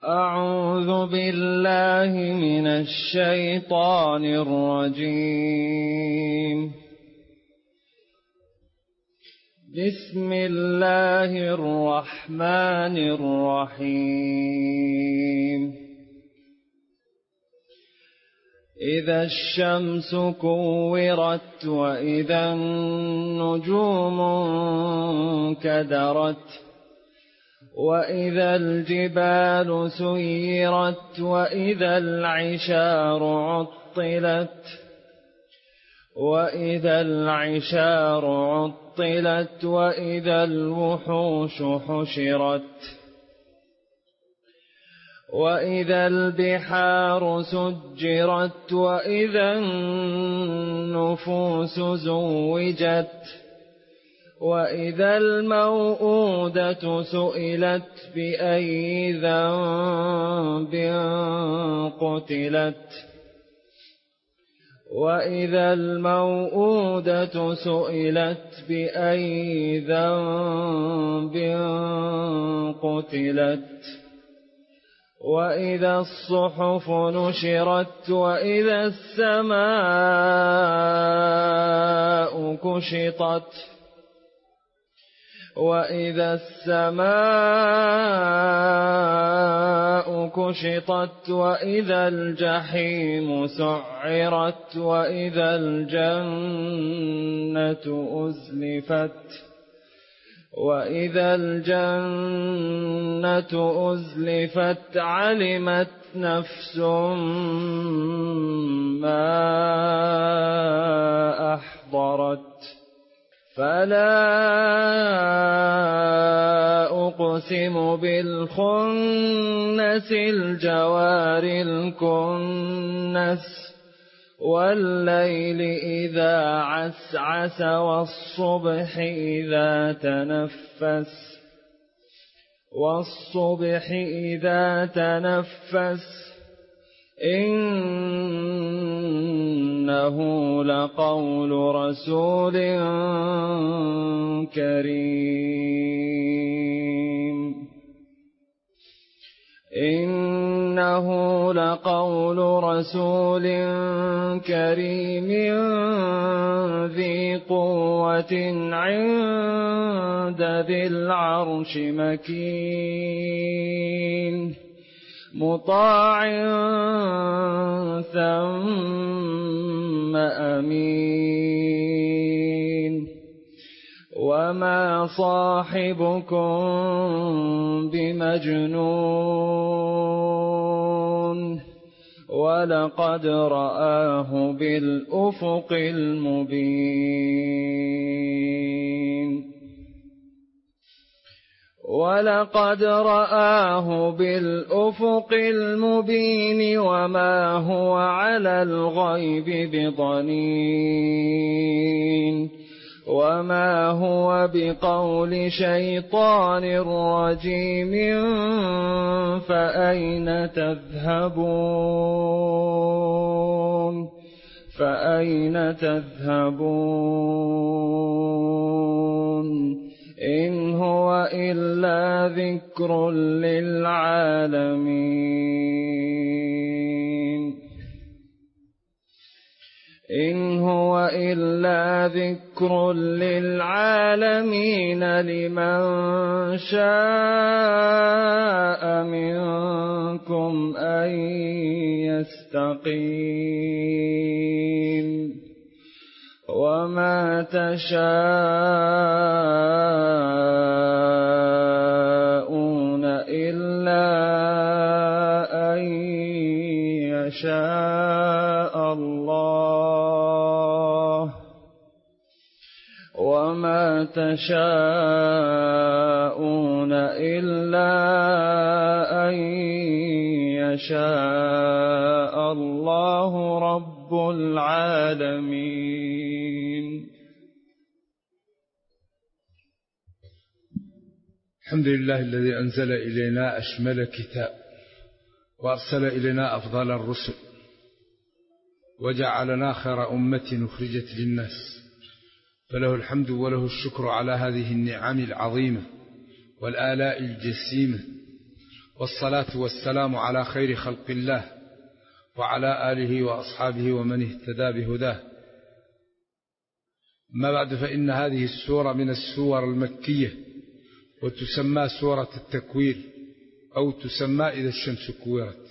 أعوذ بالله من الشيطان الرجيم. بسم الله الرحمن الرحيم. إذا الشمس كورت وإذا النجوم انكدرت وإذا الجبال سيرت وإذا العشار عطلت وإذا الوحوش حشرت وإذا البحار سجرت وإذا النفوس زوجت وإذا الموءودة سئلت بأي ذنب قتلت وإذا الموءودة سئلت بأي ذنب قتلت وإذا الصحف نشرت وإذا السماء كشطت وإذا الجحيم سعرت وإذا الجنة أزلفت علمت نفس ما أحضرت فلا أقسم بالخنس الجوار الكنس والليل إذا عسعس والصبح إذا تنفس إنه لقول رسول كريم ذي قوة عند ذي العرش مكين مطاع ثم أمين وما صاحبكم بمجنون ولقد رآه بالأفق المبين وما هو على الغيب بضنين وما هو بقول شيطان رجيم فأين تذهبون إن هو إلا ذكر للعالمين لمن شاء منكم أن يستقيم وما تشاءون إلا أن يشاء الله وما تشاءون إلا أن يشاء الله رب العالمين. الحمد لله الذي أنزل إلينا أشمل كتاب وأرسل إلينا أفضل الرسل وجعلنا خير أمة أخرجت للناس، فله الحمد وله الشكر على هذه النعم العظيمة والآلاء الجسيمة، والصلاة والسلام على خير خلق الله وعلى آله وأصحابه ومن اهتدى بهداه. ما بعد، فإن هذه السورة من السور المكية، وتسمى سورة التكوير، أو تسمى إذا الشمس كورت.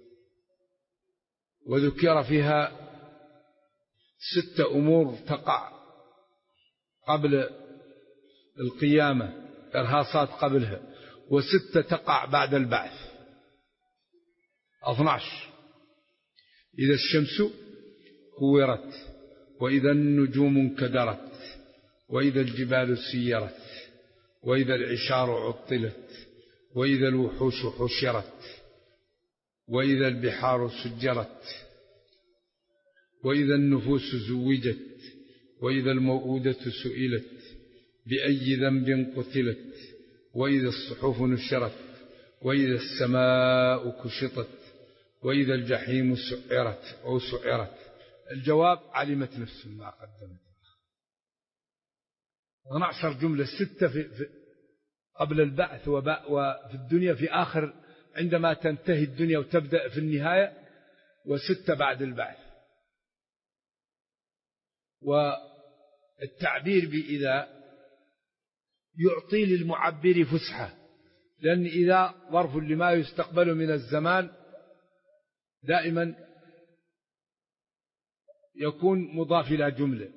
وذكر فيها 6 أمور تقع قبل القيامة، إرهاصات قبلها، و6 تقع بعد البعث، 12. إذا الشمس كورت، وإذا النجوم انكدرت، وإذا الجبال سيرت، وإذا العشار عطلت، وإذا الوحوش حشرت، وإذا البحار سجرت، وإذا النفوس زوجت، وإذا الموءودة سئلت بأي ذنب قتلت، وإذا الصحف نشرت، وإذا السماء كشطت، وإذا الجحيم سعرت أو سعرت. الجواب: علمت نفس ما قدمت. 12 جملة، 6 في قبل البعث وفي الدنيا في آخر عندما تنتهي الدنيا وتبدأ في النهاية، و6 بعد البعث. والتعبير بإذا يعطي للمعبر فسحة، لأن إذا ظرف لما يستقبل من الزمان دائما يكون مضاف إلى جملة،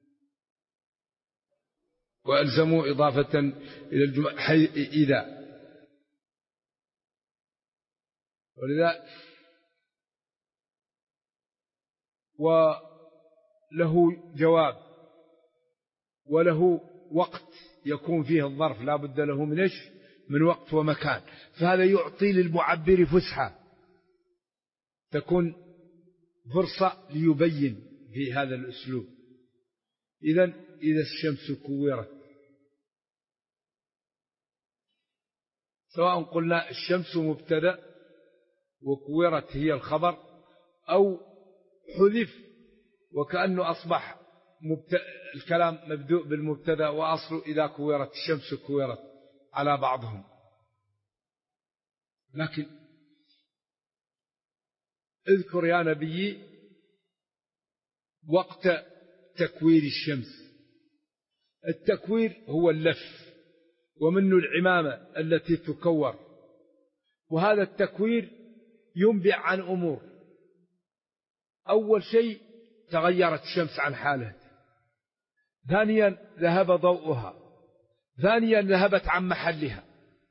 وألزموا إضافة إلى الجملة إذا، ولذا وله جواب وله وقت يكون فيه الظرف، لا بد له من وقت ومكان، فهذا يعطي للمعبر فسحة، تكون فرصة ليبين في هذا الأسلوب. إذا الشمس كورت، سواء قلنا الشمس مبتدأ وكورت هي الخبر، أو حذف وكأنه أصبح الكلام مبدوء بالمبتدأ وأصله إذا كورت الشمس كورت على بعضهم. لكن اذكر يا نبي وقت تكوير الشمس. التكوير هو اللف، ومنه العمامة التي تكور، وهذا التكوير ينبع عن أمور. أول شيء تغيرت الشمس عن حالها، ثانيا ذهب ضوءها، ثانيا ذهبت عن محلها.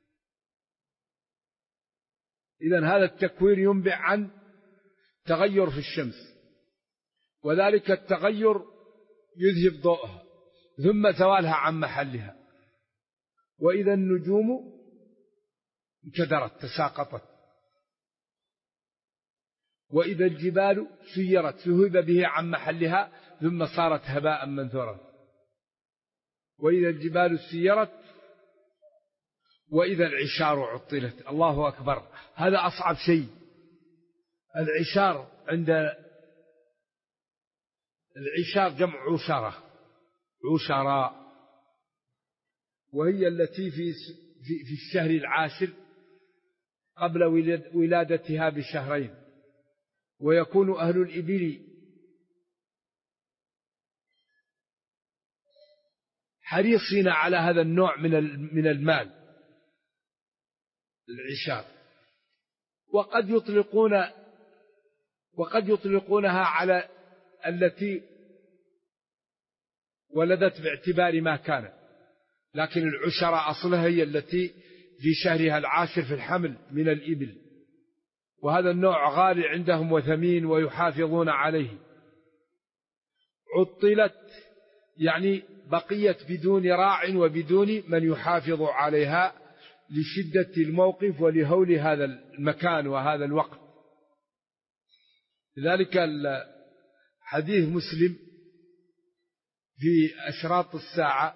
إذن هذا التكوير ينبع عن تغير في الشمس، وذلك التغير يذهب ضوءها ثم زوالها عن محلها. وإذا النجوم انكدرت تساقطت، وإذا الجبال سيرت ذهب به عن محلها ثم صارت هباء منثورا. وإذا الجبال سيرت، وإذا العشار عطلت. الله أكبر، هذا أصعب شيء. العشار العشار جمع عشرة، عشراء، وهي التي في الشهر العاشر قبل ولادتها بشهرين. ويكون أهل الإبل حريصين على هذا النوع من المال، العشار، وقد يطلقونها على التي ولدت باعتبار ما كان، لكن العشرة أصلها هي التي في شهرها العاشر في الحمل من الإبل، وهذا النوع غالي عندهم وثمين ويحافظون عليه. عطلت يعني بقيت بدون راع وبدون من يحافظ عليها لشدة الموقف ولهول هذا المكان وهذا الوقت. لذلك حديث مسلم في أشراط الساعة،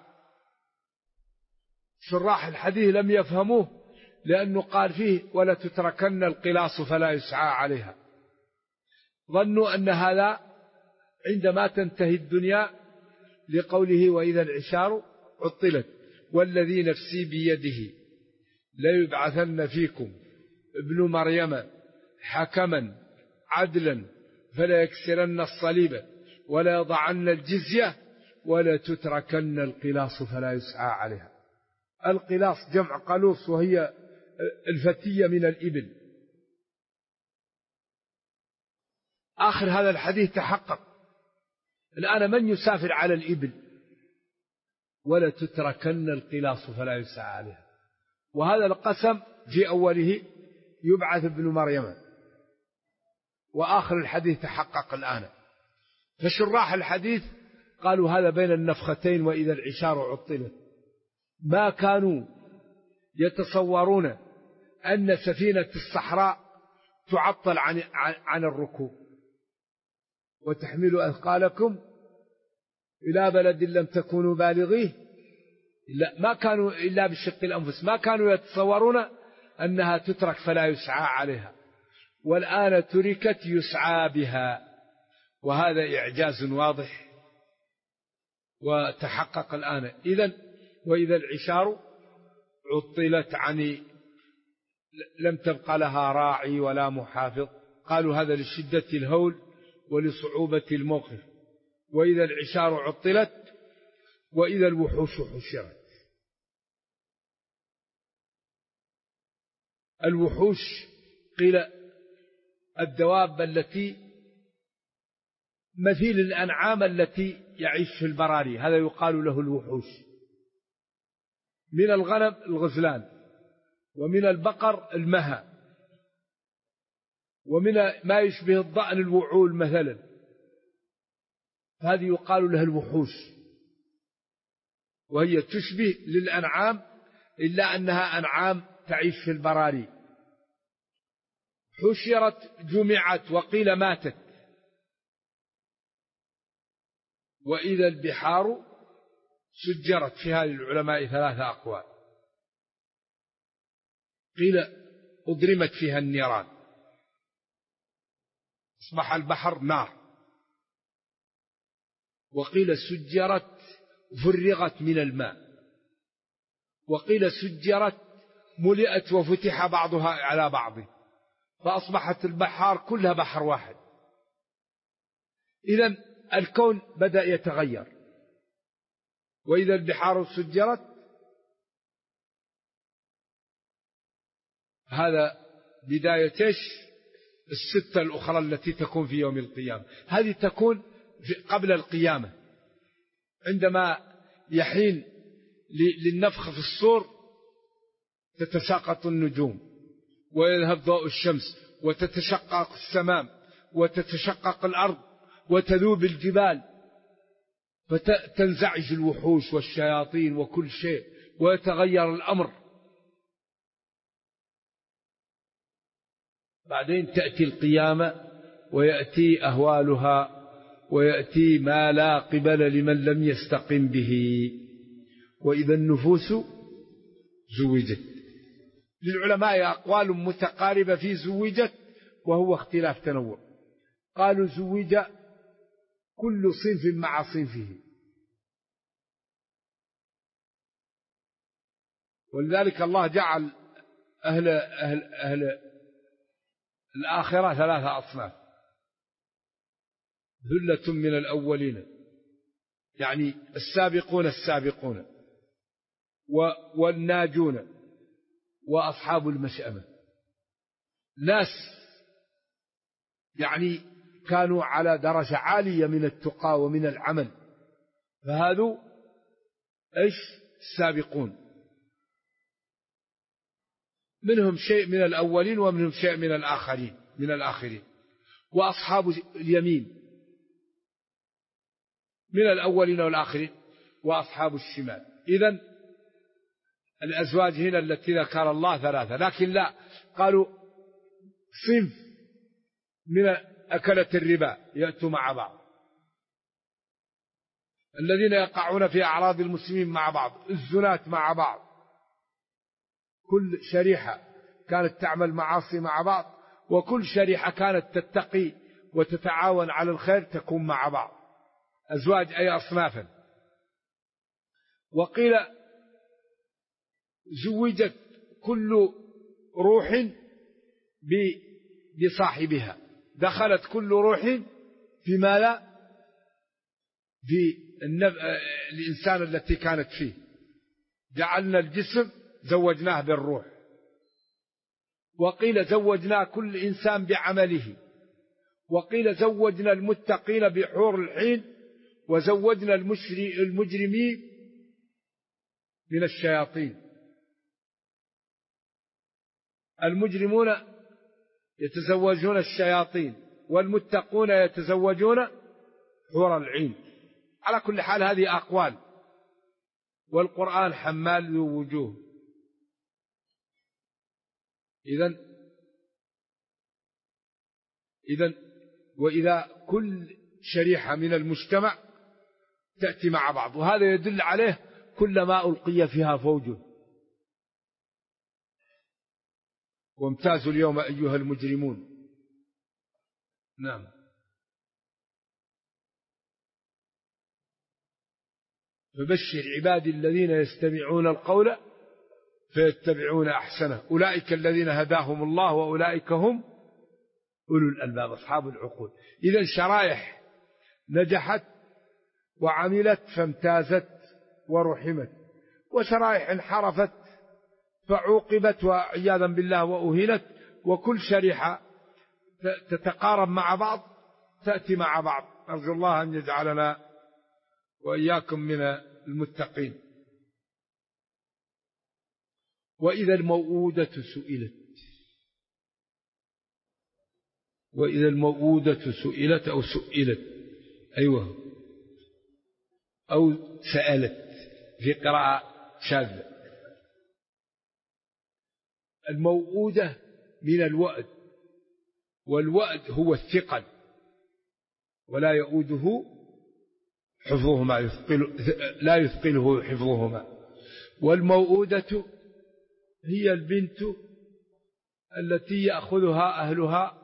شراح الحديث لم يفهموه، لأنه قال فيه ولا تتركن القلاص فلا يسعى عليها. ظنوا أن هذا عندما تنتهي الدنيا، لقوله وإذا العشار عطلت والذي نفسي بيده ليبعثن فيكم ابن مريم حكما عدلا فلا يكسرن الصليب ولا يضعن الجزية ولا تتركن القلاص فلا يسعى عليها. القلاص جمع قلوص وهي الفتية من الإبل. آخر هذا الحديث تحقق. الآن من يسافر على الإبل؟ ولا تتركن القلاص فلا يسعى عليها. وهذا القسم في أوله يبعث ابن مريم، وآخر الحديث تحقق الآن. فشراح الحديث قالوا هذا بين النفختين وإذا العشار عطلت. ما كانوا يتصورون أن سفينة الصحراء تعطل عن الركوب. وتحملوا أثقالكم إلى بلد لم تكونوا بالغيه ما كانوا إلا بشق الأنفس. ما كانوا يتصورون أنها تترك فلا يسعى عليها، والآن تركت يسعى بها. وهذا إعجاز واضح وتحقق الآن. إذن وإذا العشار عطلت عن لم تبق لها راعي ولا محافظ. قالوا هذا لشدة الهول ولصعوبة الموقف. وإذا العشار عطلت وإذا الوحوش حشرت. الوحوش قيل الدواب التي مثيل الأنعام التي يعيش في البراري، هذا يقال له الوحوش. من الغنم الغزلان، ومن البقر المهى، ومن ما يشبه الضأن الوعول مثلا، هذه يقال لها الوحوش. وهي تشبه للأنعام إلا أنها أنعام تعيش في البراري. حشرت جمعت وقيل ماتت. وإذا البحار سجرت. في هذه العلماء ثلاثة أقوال. قيل أضرمت فيها النيران، أصبح البحر نار. وقيل سجرت فرغت من الماء. وقيل سجرت ملئت وفتح بعضها على بعض فأصبحت البحار كلها بحر واحد. إذن الكون بدأ يتغير. وإذا البحار سجرت هذا بداية الستة الأخرى التي تكون في يوم القيامة. هذه تكون قبل القيامة عندما يحين للنفخ في الصور تتساقط النجوم ويذهب ضوء الشمس وتتشقق السماء وتتشقق الأرض وتذوب الجبال فتنزعج الوحوش والشياطين وكل شيء ويتغير الأمر. بعدين تأتي القيامة ويأتي أهوالها ويأتي ما لا قبل لمن لم يستقم به. وإذا النفوس زوجت. للعلماء أقوال متقاربة في زوجت وهو اختلاف تنوع. قالوا زوج كل صنف مع صنفه، ولذلك الله جعل أهل الآخرة ثلاثة أصناف: ذلة من الأولين، يعني السابقون والناجون وأصحاب المشأمة. ناس يعني كانوا على درجة عالية من التقى ومن العمل، فهذو السابقون، منهم شيء من الأولين ومنهم شيء من الآخرين. وأصحاب اليمين من الأولين والآخرين، وأصحاب الشمال. إذن الأزواج هنا التي ذكر الله ثلاثة، لكن لا، قالوا صنف من أكلة الربا يأتوا مع بعض، الذين يقعون في أعراض المسلمين مع بعض، الزنات مع بعض، كل شريحة كانت تعمل معاصي مع بعض، وكل شريحة كانت تتقي وتتعاون على الخير تكون مع بعض. أزواج أي أصنافا. وقيل زوجت كل روح بصاحبها، دخلت كل روح في ما لا في الإنسان التي كانت فيه. جعلنا الجسم زوجناه بالروح، وقيل زوجنا كل إنسان بعمله، وقيل زوجنا المتقين بحور العين، وزوجنا المجرمين من الشياطين. المجرمون يتزوجون الشياطين، والمتقون يتزوجون حور العين. على كل حال هذه أقوال، والقرآن حمال ذو وجوه. إذن وإذا كل شريحة من المجتمع تأتي مع بعض، وهذا يدل عليه كلما ألقي فيها فوج وامتازوا اليوم أيها المجرمون. نعم. فبشر عبادي الذين يستمعون القول فيتبعون أحسنه، أولئك الذين هداهم الله وأولئك هم أولو الألباب أصحاب العقول. إذا شرائح نجحت وعملت فامتازت ورحمت، وشرائح انحرفت فعوقبت وعياذا بالله وأهنت، وكل شريحة تتقارب مع بعض تأتي مع بعض. أرجو الله أن يجعلنا وإياكم من المتقين. وإذا الموءودة سئلت، وإذا الموءودة سئلت أو سئلت، أيوه، أو سألت في قراءة شاذة. الموءودة من الوأد، والوأد هو الثقل ولا يؤوده حفظهما، لا يثقله حفظهما. والموءودة هي البنت التي يأخذها أهلها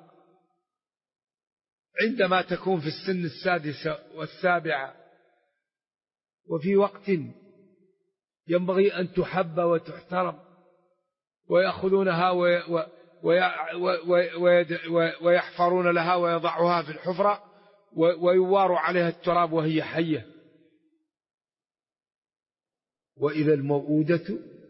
عندما تكون في السن السادسة والسابعة، وفي وقت ينبغي أن تحب وتحترم، ويأخذونها ويحفرون لها ويضعها في الحفرة ويوار عليها التراب وهي حية. وإذا الموءودة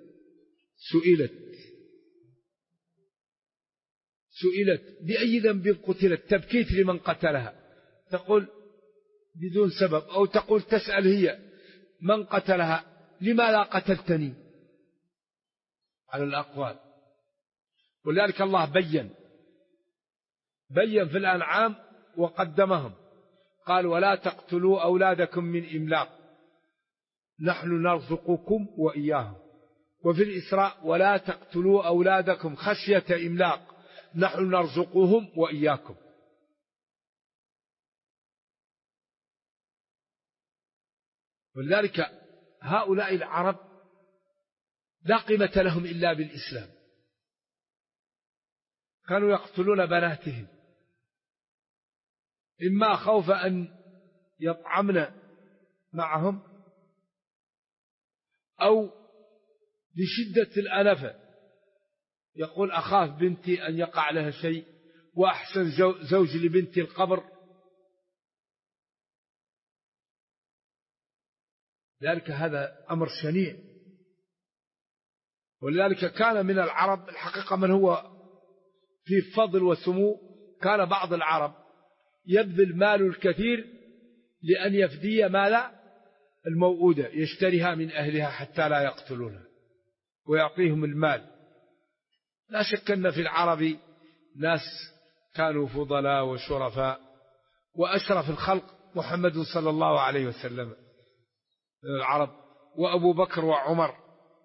سئلت بأي ذنب قتلت، تبكيت لمن قتلها، تقول بدون سبب، أو تقول تسأل هي من قتلها لما لا قتلتني، على الأقوال. ولذلك الله بين في الأنعام وقدمهم، قال ولا تقتلوا أولادكم من إملاق نحن نرزقكم وإياهم. وفي الإسراء ولا تقتلوا أولادكم خشية إملاق نحن نرزقهم وإياكم. ولذلك هؤلاء العرب لا قيمة لهم إلا بالإسلام، كانوا يقتلون بناتهم إما خوف أن يطعمن معهم، أو لشدة الأنفة، يقول أخاف بنتي أن يقع لها شيء، وأحسن زوج لبنتي القبر. ذلك هذا أمر شنيع. ولذلك كان من العرب الحقيقة من هو في فضل وسمو، كان بعض العرب يبذل مال الكثير لأن يفدي مال الموءودة، يشتريها من أهلها حتى لا يقتلونها ويعطيهم المال. لا شك أن في العرب ناس كانوا فضلاء وشرفاء، وأشرف الخلق محمد صلى الله عليه وسلم العرب، وأبو بكر وعمر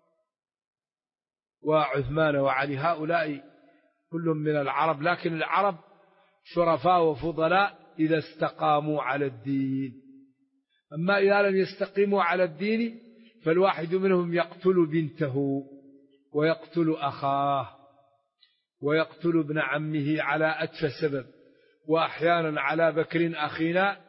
وعثمان وعلي، هؤلاء كلهم من العرب. لكن العرب شرفاء وفضلاء إذا استقاموا على الدين. أما إذا لم يستقيموا على الدين فالواحد منهم يقتل بنته ويقتل أخاه ويقتل ابن عمه على أتفه سبب، وأحيانا على بكر أخينا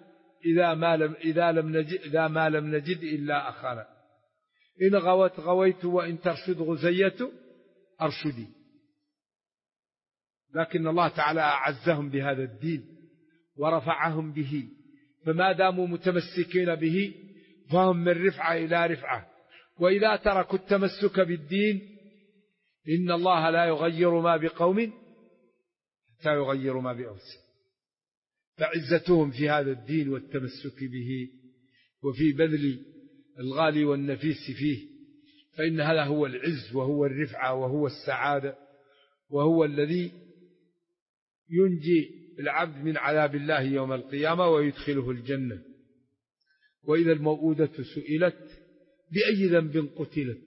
إذا ما لم نجد إلا أخانا، إن غوت غويت وإن ترشد غزية أرشدي. لكن الله تعالى أعزهم بهذا الدين ورفعهم به، فما داموا متمسكين به فهم من رفعة إلى رفعة. وإذا تركوا التمسك بالدين إن الله لا يغير ما بقوم حتى يغيروا ما بأنفسهم. فعزتهم في هذا الدين والتمسك به وفي بذل الغالي والنفيس فيه، فإن هذا هو العز وهو الرفعة وهو السعادة، وهو الذي ينجي العبد من عذاب الله يوم القيامة ويدخله الجنة. وإذا الموءودة سئلت بأي ذنب قتلت.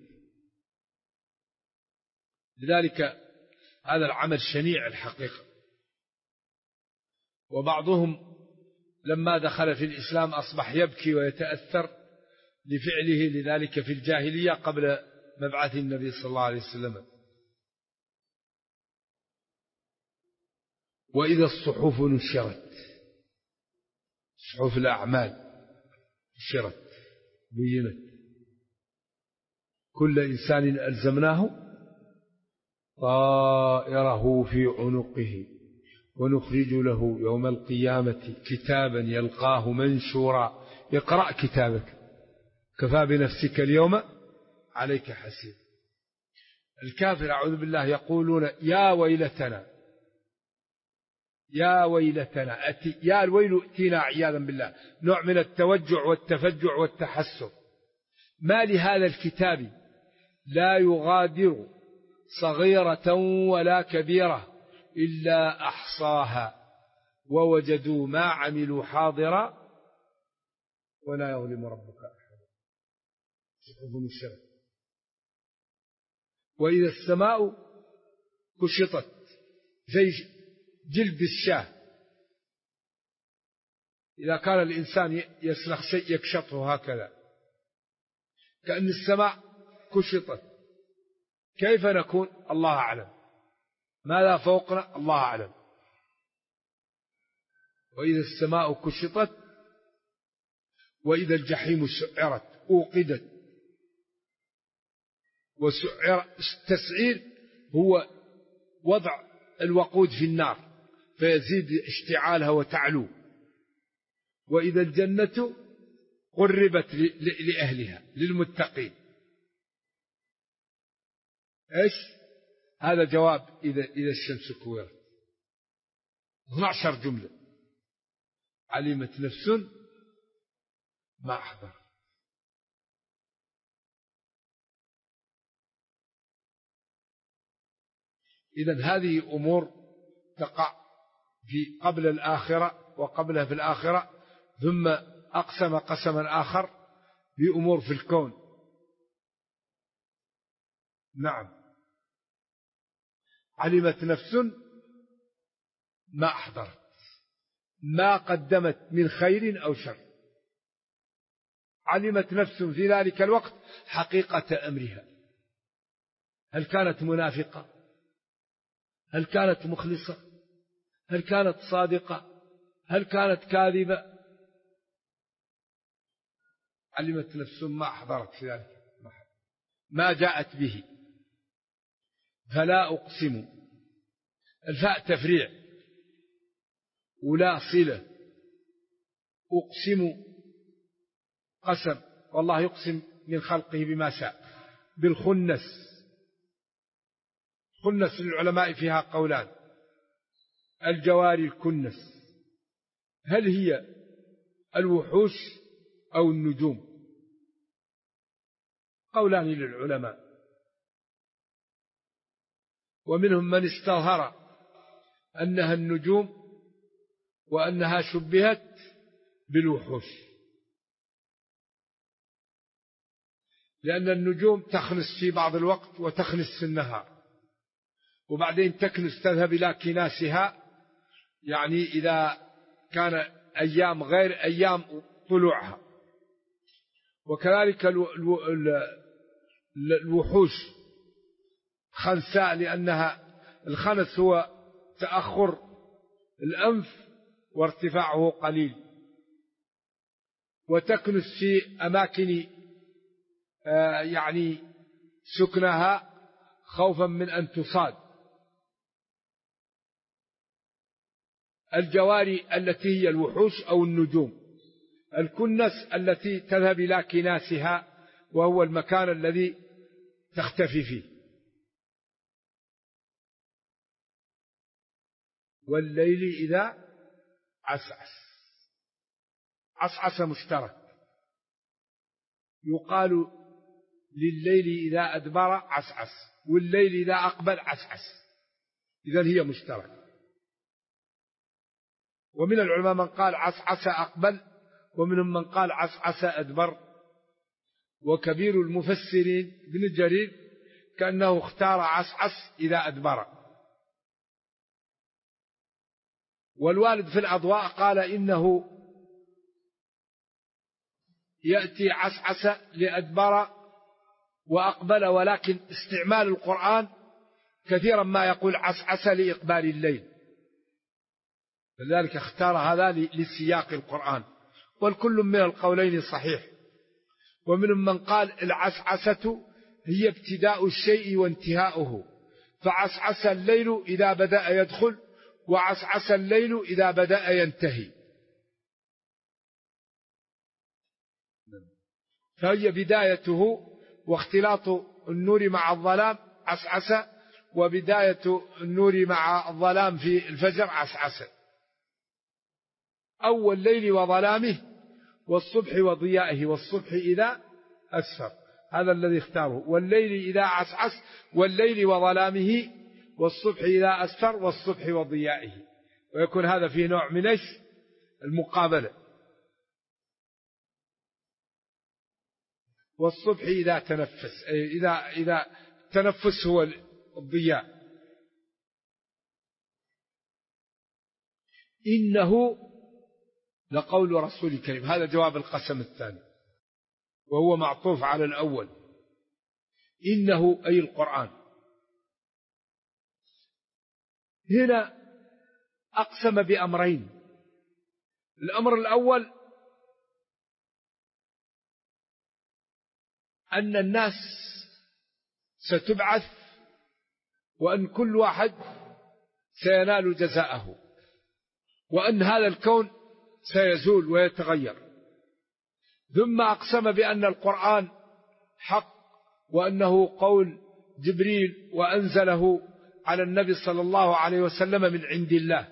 لذلك هذا العمل شنيع الحقيقة. وبعضهم لما دخل في الإسلام أصبح يبكي ويتأثر لفعله لذلك في الجاهلية قبل مبعث النبي صلى الله عليه وسلم. وإذا الصحف نشرت، صحف الأعمال نشرت بينت، كل إنسان ألزمناه طائره في عنقه ونخرج له يوم القيامة كتابا يلقاه منشورا اقرأ كتابك كفى بنفسك اليوم عليك حسيب. الكافر أعوذ بالله يقولون يا ويلتنا يا ويلتنا، يا الويل ائتينا عياذا بالله، نوع من التوجع والتفجع والتحسر. ما لهذا الكتاب لا يغادر صغيرة ولا كبيرة إلا أحصاها ووجدوا ما عملوا حاضرا ولا يظلم ربك أحدا. وإذا السماء كشطت زي جلد الشاه، إذا كان الإنسان يسلخ شيء يكشطه هكذا كأن السماء كشطت. كيف نكون؟ الله أعلم. ماذا فوقنا؟ الله أعلم. وإذا السماء كشطت وإذا الجحيم سعرت أوقدت. وسعر التسعير هو وضع الوقود في النار فيزيد اشتعالها وتعلو. وإذا الجنة قربت لأهلها للمتقين. إيش هذا؟ جواب إذا الشمس كورت. 12 جملة. علمت نفس ما أحضر. إذن هذه أمور تقع في قبل الآخرة وقبلها في الآخرة، ثم أقسم قسما آخر بأمور في الكون. نعم. علمت نفس ما أحضرت، ما قدمت من خير أو شر. علمت نفس في ذلك الوقت حقيقة أمرها، هل كانت منافقة؟ هل كانت مخلصة؟ هل كانت صادقة؟ هل كانت كاذبة؟ علمت نفس ما أحضرت في ذلك ما جاءت به. فلا أقسم، الفاء تفريع ولا صلة. أقسم قسم، والله يقسم من خلقه بما شاء. بالخنس، خنس للعلماء فيها قولان، الجواري الكنس، هل هي الوحوش أو النجوم؟ قولان للعلماء. ومنهم من استظهر أنها النجوم وأنها شبهت بالوحوش، لأن النجوم تخنس في بعض الوقت وتخنس في النهار، وبعدين تكنس تذهب إلى كناسها، يعني إذا كان أيام غير أيام طلوعها. وكذلك الوحوش خنساء، لأنها الخنس هو تأخر الأنف وارتفاعه قليل، وتكنس في أماكن يعني سكنها خوفا من أن تصاد. الجواري التي هي الوحوش أو النجوم. الكنس التي تذهب إلى كناسها وهو المكان الذي تختفي فيه. والليل إذا عسعس، عسعس مشترك، يقال لليل إذا أدبر عسعس، والليل إذا أقبل عسعس، إذن هي مشترك. ومن العلماء من قال عسعس أقبل، ومنهم من قال عسعس أدبر. وكبير المفسرين ابن جرير كأنه اختار عسعس إذا أدبر. والوالد في الأضواء قال إنه يأتي عسعس لأدبر وأقبل، ولكن استعمال القرآن كثيرا ما يقول عسعس لإقبال الليل، لذلك اختار هذا لسياق القرآن. والكل من القولين صحيح. ومنهم من قال العسعسة هي ابتداء الشيء وانتهاؤه، فعسعس الليل إذا بدأ يدخل، وعسعس الليل إذا بدأ ينتهي، فهي بدايته واختلاط النور مع الظلام عسعس، وبداية النور مع الظلام في الفجر عسعس، أو الليل وظلامه والصبح وضيائه، والصبح إذا أسفر، هذا الذي اختاره. والليل إذا عسعس، والليل وظلامه، والصبح إذا أسفر، والصبح وضيائه، ويكون هذا فيه نوع من المقابلة. والصبح إذا تنفس، إذا تنفس هو الضياء. إنه لقول رسول كريم، هذا جواب القسم الثاني وهو معطوف على الأول. إنه أي القرآن. هنا أقسم بأمرين. الأمر الأول أن الناس ستبعث، وأن كل واحد سينال جزاءه، وأن هذا الكون سيزول ويتغير. ثم أقسم بأن القرآن حق، وأنه قول جبريل وأنزله على النبي صلى الله عليه وسلم من عند الله.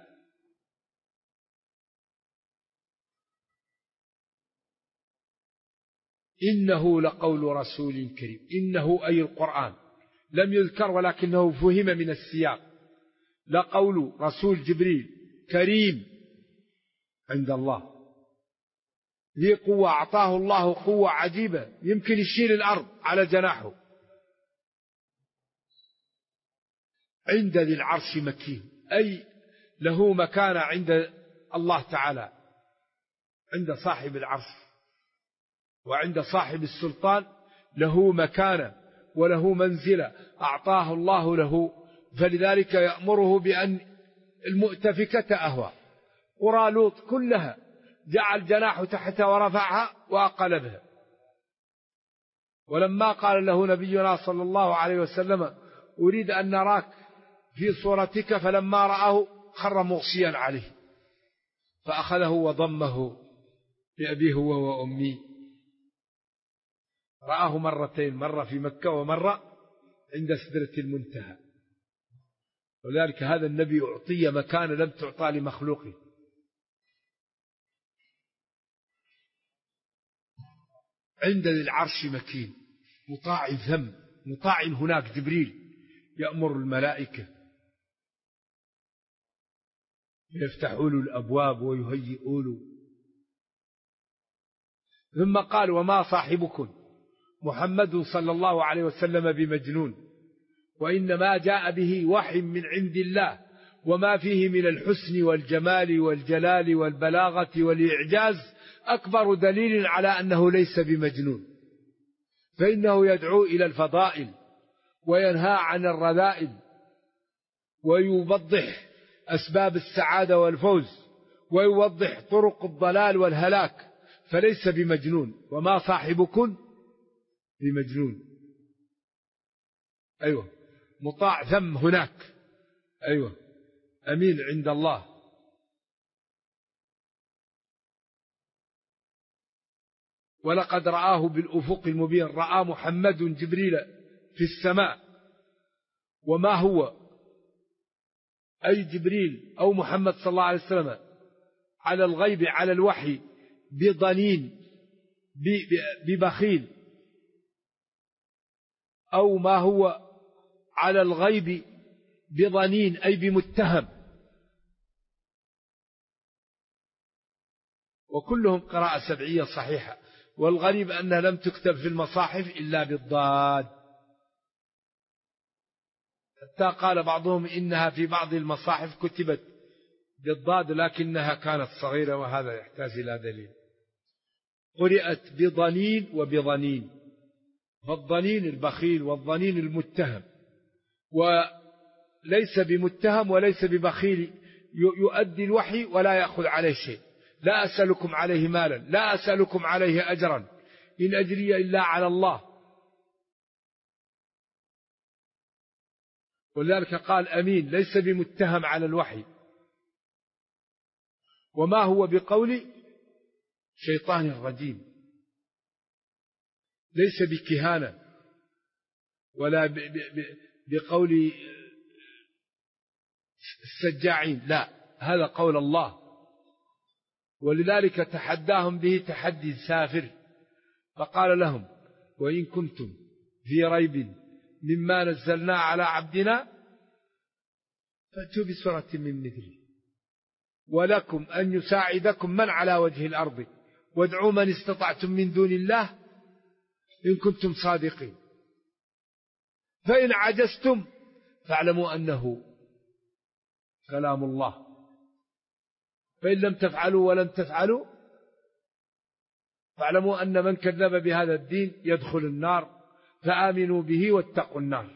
إنه لقول رسول كريم. إنه أي القرآن لم يذكر، ولكنه فهم من السياق. لقول رسول جبريل كريم عند الله، ذي قوة، أعطاه الله قوة عجيبة، يمكن يشيل الأرض على جناحه. عند ذي العرش مكين، أي له مكانة عند الله تعالى، عند صاحب العرش وعند صاحب السلطان له مكانة وله منزلة أعطاه الله له. فلذلك يأمره بأن المؤتفكة أهوى، قرى لوط كلها جعل جناحه تحت ورفعها وأقلبها. ولما قال له نبينا صلى الله عليه وسلم أريد أن نراك في صورتك، فلما رآه خر مغشيا عليه، فأخذه وضمه بأبيه هو وأمي. رآه مرتين، مرة في مكة ومرة عند سدرة المنتهى. ولذلك هذا النبي أعطي مكانة لم تعطى لمخلوقه. عند ذي العرش مكين مطاع ثم، مطاع هناك جبريل يأمر الملائكة يفتحوا له الأبواب ويهيئوا له. ثم قال وما صاحبكم محمد صلى الله عليه وسلم بمجنون، وإنما جاء به وحي من عند الله، وما فيه من الحسن والجمال والجلال والبلاغة والإعجاز أكبر دليل على أنه ليس بمجنون. فإنه يدعو إلى الفضائل وينهى عن الرذائل، ويوضح أسباب السعادة والفوز، ويوضح طرق الضلال والهلاك، فليس بمجنون. وما صاحبكم بمجنون. أيوة، مطاع ثم هناك، أيوة، أمين عند الله، ولقد رآه بالأفق المبين، رأى محمد جبريل في السماء. وما هو أي جبريل أو محمد صلى الله عليه وسلم على الغيب على الوحي بضنين ببخيل، أو ما هو على الغيب بضنين أي بمتهم. وكلهم قراءة سبعية صحيحة، والغريب أنها لم تكتب في المصاحف إلا بالضاد، حتى قال بعضهم إنها في بعض المصاحف كتبت بالضاد لكنها كانت صغيرة، وهذا يحتاج إلى دليل. قرئت بضنين وبضنين، فالضنين البخيل والضنين المتهم، وليس بمتهم وليس ببخيل، يؤدي الوحي ولا يأخذ عليه شيء. لا أسألكم عليه مالا، لا أسألكم عليه أجرا، إن أجري إلا على الله. ولذلك قال أمين، ليس بمتهم على الوحي. وما هو بقول شيطان رجيم، ليس بكهانة ولا بقول السجاعين، لا، هذا قول الله. ولذلك تحداهم به تحدي سافر، فقال لهم: وإن كنتم في ريب مما نزلنا على عبدنا فأتوا بسورة من مثله ولكم أن يساعدكم من على وجه الأرض وادعوا من استطعتم من دون الله إن كنتم صادقين، فإن عجزتم فاعلموا أنه كلام الله، فإن لم تفعلوا ولن تفعلوا فاعلموا أن من كذب بهذا الدين يدخل النار، فآمنوا به واتقوا النار.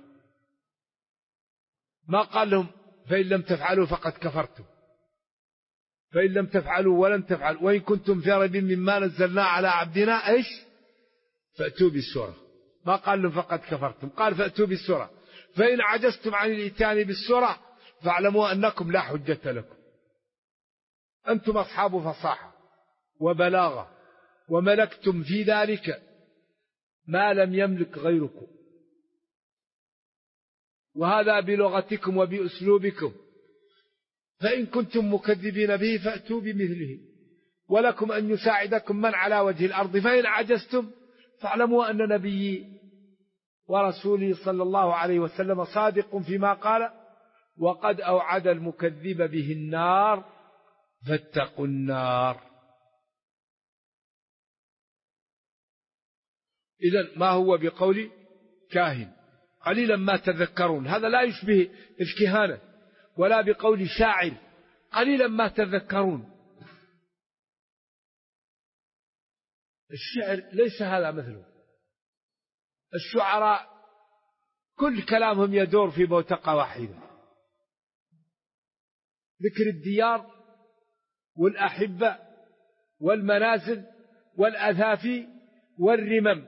ما قال لهم فإن لم تفعلوا فقد كفرتم، فإن لم تفعلوا ولن تفعلوا، وإن كنتم في ريب مما نزلنا على عبدنا إيش فأتوا بالسورة. ما قال لهم فقد كفرتم، قال فأتوا بالسورة. فإن عجزتم عن الإتيان بالسورة فاعلموا أنكم لا حجة لكم، أنتم أصحاب فصاحة وبلاغة، وملكتم في ذلك ما لم يملك غيركم، وهذا بلغتكم وبأسلوبكم، فإن كنتم مكذبين به فأتوا بمثله ولكم أن يساعدكم من على وجه الأرض، فإن عجزتم فاعلموا أن نبيي ورسولي صلى الله عليه وسلم صادق فيما قال، وقد أوعد المكذب به النار فاتقوا النار. إذن ما هو بقول كاهن، قليلا ما تذكرون، هذا لا يشبه الكهانة، ولا بقول شاعر، قليلا ما تذكرون. الشعر ليس هذا مثله، الشعراء كل كلامهم يدور في بوتقة واحدة، ذكر الديار والأحبة والمنازل والأثافي والرمم،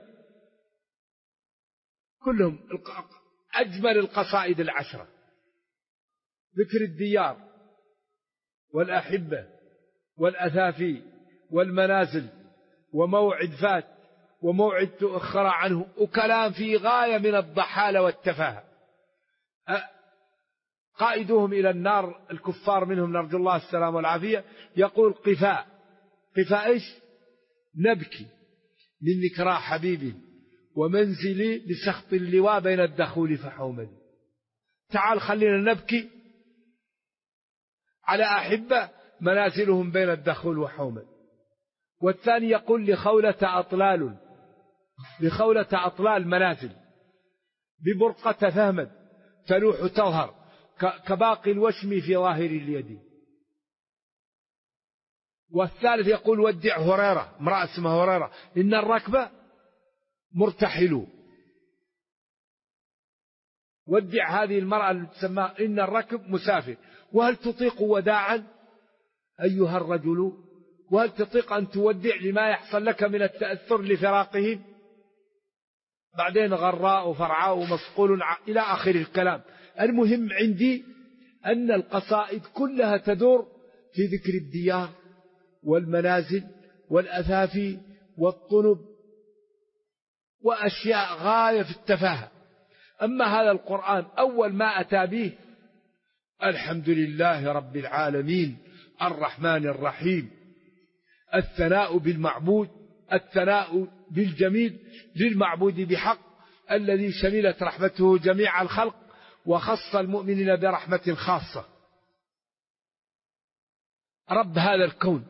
كلهم أجمل القصائد العشرة، ذكر الديار والأحبة والأثافي والمنازل وموعد فات وموعد تؤخر عنه، وكلام في غاية من الضحالة والتفاهة. قائدوهم إلى النار الكفار منهم نرجو الله السلام والعافية يقول قفاء إيش؟ نبكي من نكراء حبيبي ومنزلي لسخط اللواء بين الدخول فحومني. تعال خلينا نبكي على أحبة منازلهم بين الدخول وحومل. والثاني يقول لخولة أطلال منازل ببرقة فهمد تلوح تظهر كباقي الوشم في ظاهر اليد. والثالث يقول ودع هريرة، امرأة اسمها هريرة، إن الركب مرتحل، ودع هذه المرأة اللي تسمى إن الركب مسافر، وهل تطيق وداعا أيها الرجل، وهل تطيق أن تودع لما يحصل لك من التأثر لفراقه؟ بعدين غراء وفرعاء ومصقول إلى آخر الكلام. المهم عندي أن القصائد كلها تدور في ذكر الديار والمنازل والأثافي والطنب وأشياء غاية في التفاهة. أما هذا القرآن أول ما أتى به الحمد لله رب العالمين الرحمن الرحيم، الثناء بالمعبود، الثناء بالجميل للمعبود بحق الذي شملت رحمته جميع الخلق وخص المؤمنين برحمة خاصة. رب هذا الكون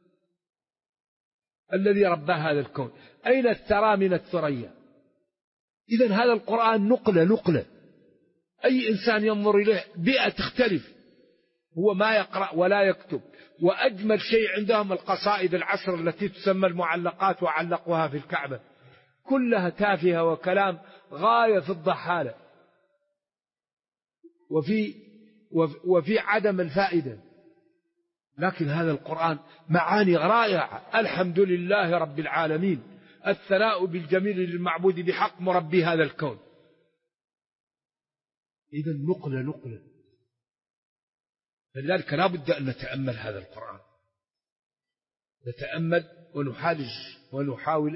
الذي ربى هذا الكون، أين الثرى من الثريا؟ إذن هذا القرآن نقلة أي إنسان ينظر إليه بيئة تختلف، هو ما يقرأ ولا يكتب. وأجمل شيء عندهم القصائد العصر التي تسمى المعلقات وعلقوها في الكعبة، كلها تافهة وكلام غاية في الضحالة وفي عدم الفائدة. لكن هذا القرآن معاني رائعة، الحمد لله رب العالمين، الثناء بالجميل للمعبود بحق مربي هذا الكون. إذن نقلة. فلذلك لا بد أن نتأمل هذا القرآن، نتأمل ونحالج ونحاول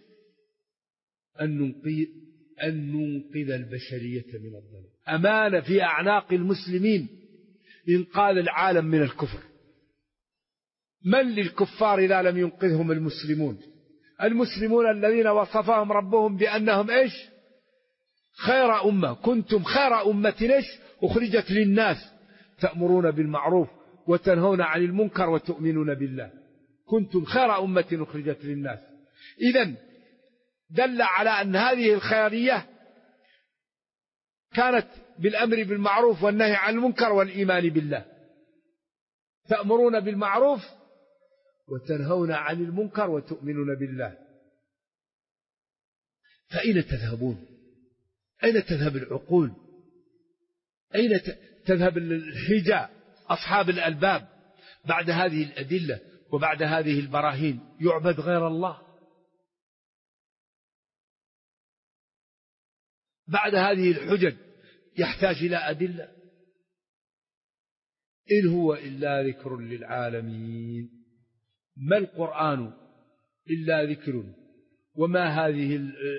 أن ننقذ البشرية من الضلال. أمانة في أعناق المسلمين إنقاذ العالم من الكفر. من للكفار إذا لم ينقذهم المسلمون الذين وصفهم ربهم بأنهم خير أمة، كنتم خير أمة أخرجت للناس تأمرون بالمعروف وتنهون عن المنكر وتؤمنون بالله، كنتم خير أمة أخرجت للناس. إذن دل على أن هذه الخيرية كانت بالأمر بالمعروف والنهي عن المنكر والإيمان بالله، تأمرون بالمعروف وتنهون عن المنكر وتؤمنون بالله. فأين تذهبون؟ أين تذهب العقول؟ أين تذهب الحجة أصحاب الألباب بعد هذه الأدلة وبعد هذه البراهين؟ يعبد غير الله بعد هذه الحجج، يحتاج إلى أدلة. إن هو إلا ذكر للعالمين. ما القرآن إلا ذكر، وما هذه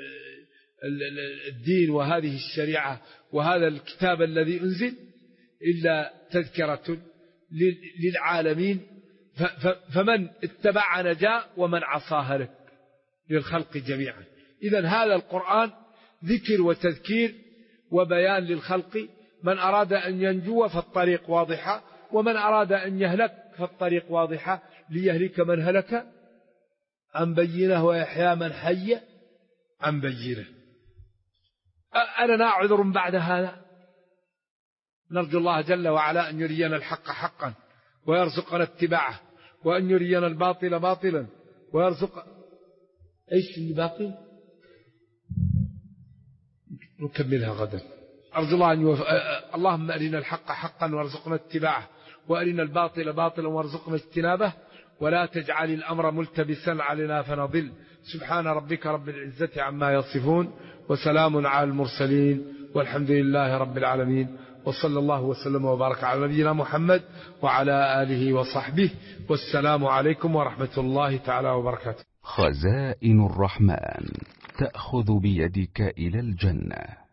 الدين وهذه الشريعة وهذا الكتاب الذي أنزل إلا تذكرة للعالمين، فمن اتبع نجا ومن عصى هلك، للخلق جميعا. إذن هذا القرآن ذكر وتذكير وبيان للخلق، من أراد أن ينجو فالطريق واضحة، ومن أراد أن يهلك فالطريق واضحة، ليهلك من هلك عن بينه ويحيى من حي عن بينه. ألنا عذر بعد هذا؟ نرجو الله جل وعلا أن يرينا الحق حقا ويرزقنا اتباعه، وأن يرينا الباطل باطلا ويرزق اللي باقي نكملها غدا. أرجو الله أن اللهم أرنا الحق حقا وارزقنا اتباعه، وأرنا الباطل باطلا وارزقنا اجتنابه، ولا تجعل الأمر ملتبسا علينا فنضل. سبحان ربك رب العزة عما يصفون، وسلام على المرسلين، والحمد لله رب العالمين، وصلى الله وسلم وبارك على نبينا محمد وعلى آله وصحبه، والسلام عليكم ورحمة الله تعالى وبركاته. خزائن الرحمن تأخذ بيدك إلى الجنة.